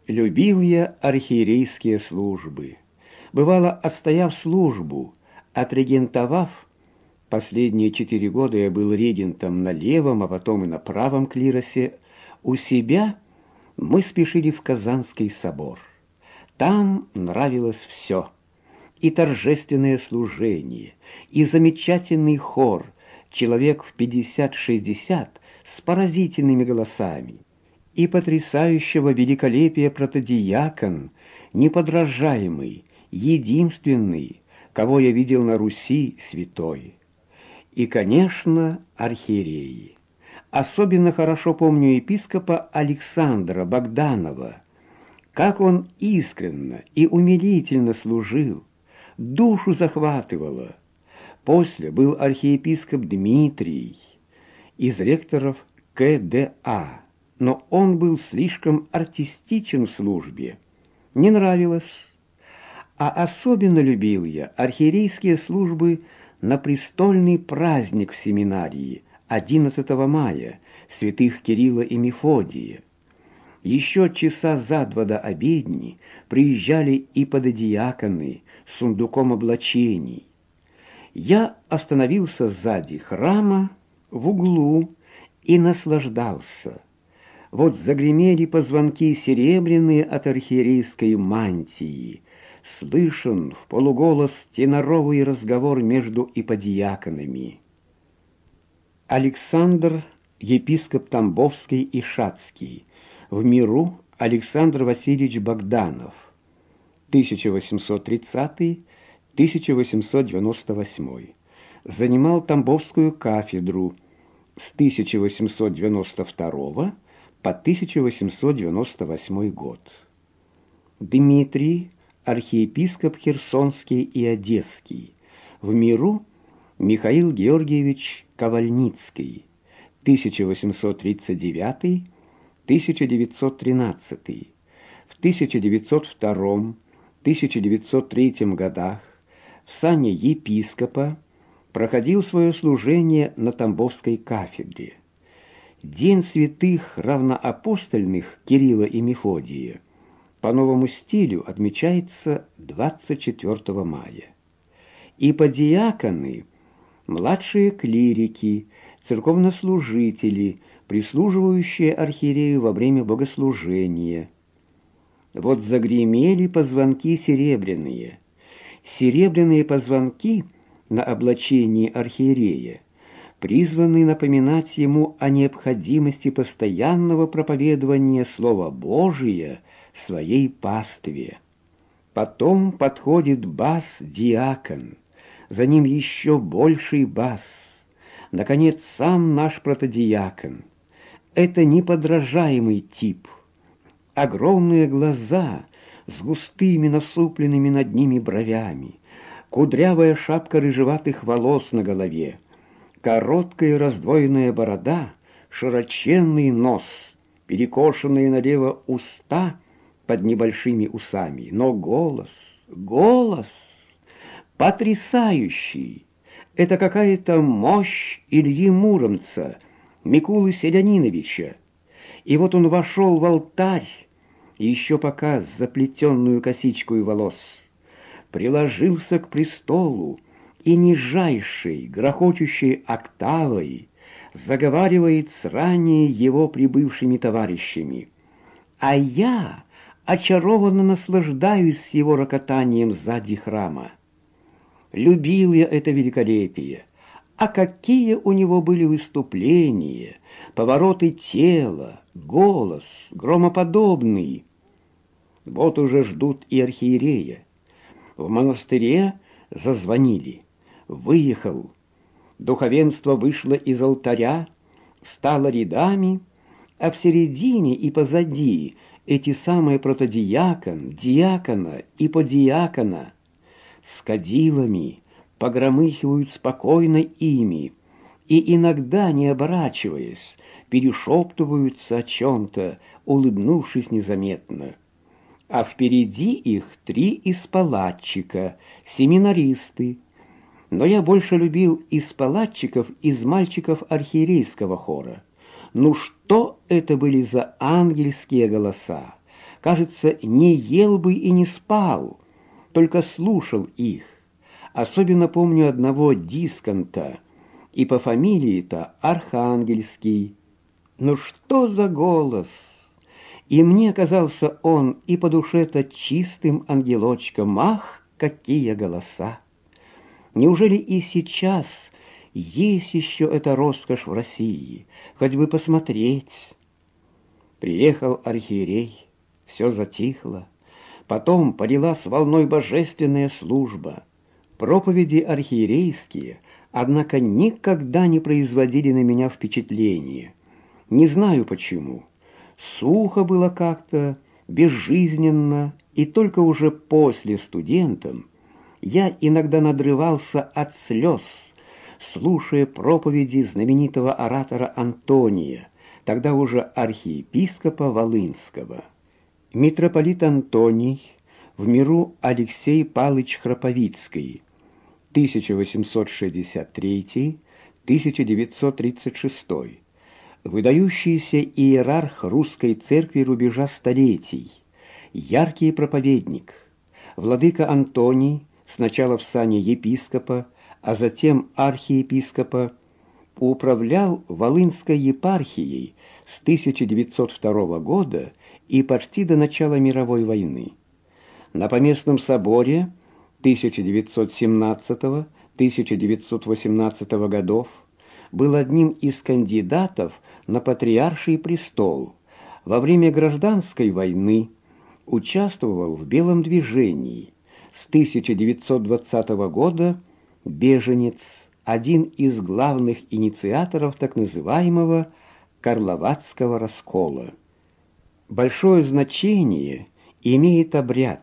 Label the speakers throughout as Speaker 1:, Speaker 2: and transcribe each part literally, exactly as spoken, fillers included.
Speaker 1: Любил я архиерейские службы. Бывало, отстояв службу, отрегентовав, последние четыре года я был регентом на левом, а потом и на правом клиросе, у себя мы спешили в Казанский собор. Там нравилось все. И торжественное служение, и замечательный хор, человек в пятьдесят-шестьдесят с поразительными голосами, и потрясающего великолепия протодиакон, неподражаемый, единственный, кого я видел на Руси святой. И, конечно, архиереи. Особенно хорошо помню епископа Александра Богданова, как он искренно и умилительно служил, душу захватывало. После был архиепископ Дмитрий, из ректоров ка дэ а, но он был слишком артистичен в службе. Не нравилось. А особенно любил я архиерейские службы на престольный праздник в семинарии одиннадцатого мая, святых Кирилла и Мефодия. Еще часа за два до обедни приезжали и пододиаконы с сундуком облачений. Я остановился сзади храма, в углу, и наслаждался. Вот загремели позвонки серебряные от архиерейской мантии. Слышен в полуголос теноровый разговор между иподиаконами. Александр, епископ Тамбовский и Шацкий. В миру Александр Васильевич Богданов, тысяча восемьсот тридцатый — тысяча восемьсот девяносто восьмой. Занимал Тамбовскую кафедру с тысяча восемьсот девяносто второго по тысяча восемьсот девяносто восьмой год. Дмитрий, архиепископ Херсонский и Одесский. В миру Михаил Георгиевич Ковальницкий, тысяча восемьсот тридцать девятый — тысяча девятьсот тринадцатый. В тысяча девятьсот втором — тысяча девятьсот третьем годах в сане епископа проходил свое служение на Тамбовской кафедре. День святых равноапостольных Кирилла и Мефодия по новому стилю отмечается двадцать четвёртого мая. Иподиаконы, младшие клирики, церковнослужители, прислуживающие архиерею во время богослужения. Вот загремели позвонки серебряные. Серебряные позвонки на облачении архиерея призваны напоминать ему о необходимости постоянного проповедования Слова Божия своей пастве. Потом подходит бас-диакон, за ним еще больший бас, наконец, сам наш протодиакон. Это неподражаемый тип. Огромные глаза с густыми насупленными над ними бровями, кудрявая шапка рыжеватых волос на голове, короткая раздвоенная борода, широченный нос, перекошенные налево уста под небольшими усами, но голос, голос потрясающий. Это какая-то мощь Ильи Муромца, Микулы Селяниновича. И вот он вошел в алтарь, еще пока с заплетенную косичкой волос, приложился к престолу и нижайшей, грохочущей октавой заговаривает с ранее его прибывшими товарищами. А я очарованно наслаждаюсь его рокотанием сзади храма. Любил я это великолепие. А какие у него были выступления, повороты тела, голос громоподобный. Вот уже ждут и архиерея. В монастыре зазвонили. Выехал. Духовенство вышло из алтаря, стало рядами, а в середине и позади эти самые протодиакон, диакона и подиакона с кадилами погромыхивают спокойно ими и иногда, не оборачиваясь, перешептываются о чем-то, улыбнувшись незаметно. А впереди их три испалатчика, семинаристы. Но я больше любил испалатчиков из мальчиков архиерейского хора. Ну что это были за ангельские голоса? кажется, не ел бы и не спал, только слушал их. Особенно помню одного дисконта, и по фамилии-то Архангельский. Ну что за голос! И мне казался он и по душе-то чистым ангелочком. Ах, какие голоса! Неужели и сейчас есть еще эта роскошь в России? Хоть бы посмотреть. Приехал архиерей, все затихло. Потом полилась волной божественная служба. Проповеди архиерейские, однако, никогда не производили на меня впечатления. Не знаю почему. Сухо было как-то, безжизненно, и только уже после студентам я иногда надрывался от слез, слушая проповеди знаменитого оратора Антония, тогда уже архиепископа Волынского. Митрополит Антоний, в миру Алексей Палыч Храповицкий, тысяча восемьсот шестьдесят третий — тысяча девятьсот тридцать шестой, выдающийся иерарх русской церкви рубежа столетий, яркий проповедник. Владыка Антоний, сначала в сане епископа, а затем архиепископа, управлял Волынской епархией с тысяча девятьсот второго года и почти до начала мировой войны. На Поместном соборе тысяча девятьсот семнадцатого — тысяча девятьсот восемнадцатого годов был одним из кандидатов на патриарший престол. Во время гражданской войны участвовал в Белом движении. С тысяча девятьсот двадцатого года беженец, один из главных инициаторов так называемого Карловацкого раскола. Большое значение имеет обряд.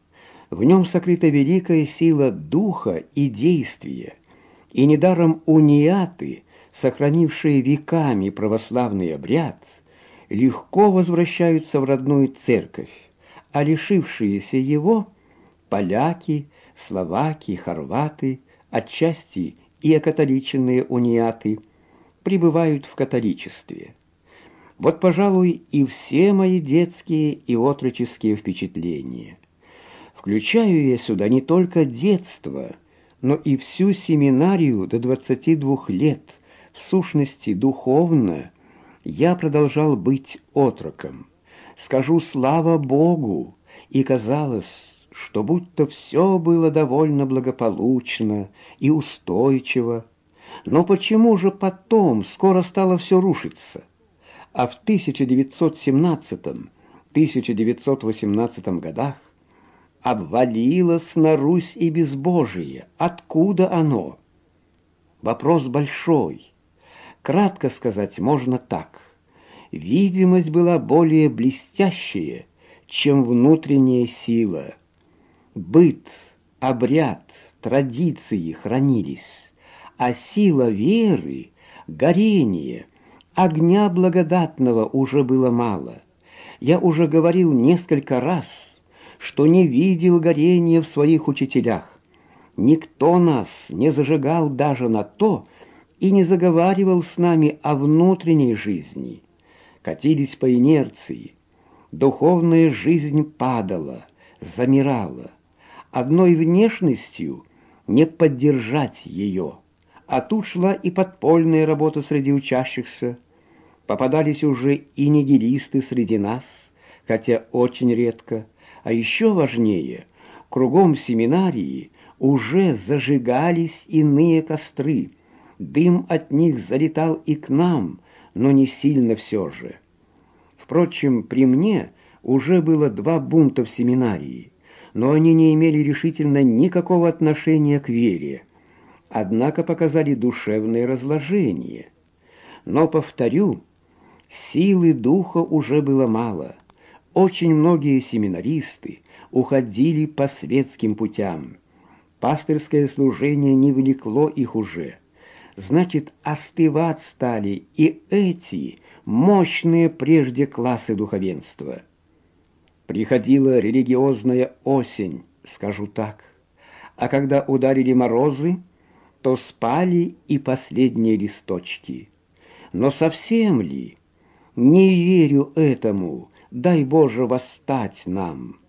Speaker 1: В нем сокрыта великая сила духа и действия, и недаром униаты, сохранившие веками православный обряд, легко возвращаются в родную церковь, а лишившиеся его поляки, словаки, хорваты, отчасти и окатоличенные униаты, пребывают в католичестве. Вот, пожалуй, и все мои детские и отроческие впечатления. Включаю я сюда не только детство, но и всю семинарию до двадцати двух лет. В сущности, духовно я продолжал быть отроком. Скажу слава Богу, и казалось, что будто все было довольно благополучно и устойчиво. Но почему же потом скоро стало все рушиться? А в тысяча девятьсот семнадцатом — тысяча девятьсот восемнадцатом годах обвалилось на Русь и безбожие. Откуда оно? Вопрос большой. Кратко сказать можно так. Видимость была более блестящая, чем внутренняя сила. Быт, обряд, традиции хранились, а сила веры, горение, огня благодатного уже было мало. Я уже говорил несколько раз, что не видел горения в своих учителях. Никто нас не зажигал даже на то и не заговаривал с нами о внутренней жизни. Катились по инерции. Духовная жизнь падала, замирала. Одной внешностью не поддержать ее. А тут шла и подпольная работа среди учащихся. Попадались уже и нигилисты среди нас, хотя очень редко. А еще важнее, кругом семинарии уже зажигались иные костры. Дым от них залетал и к нам, но не сильно все же. Впрочем, при мне уже было два бунта в семинарии, но они не имели решительно никакого отношения к вере, однако показали душевное разложение. Но, повторю, силы духа уже было мало. Очень многие семинаристы уходили по светским путям. Пастырское служение не влекло их уже. Значит, остывать стали и эти мощные прежде классы духовенства. Приходила религиозная осень, скажу так. А когда ударили морозы, то спали и последние листочки. Но совсем ли? Не верю этому, дай Боже восстать нам.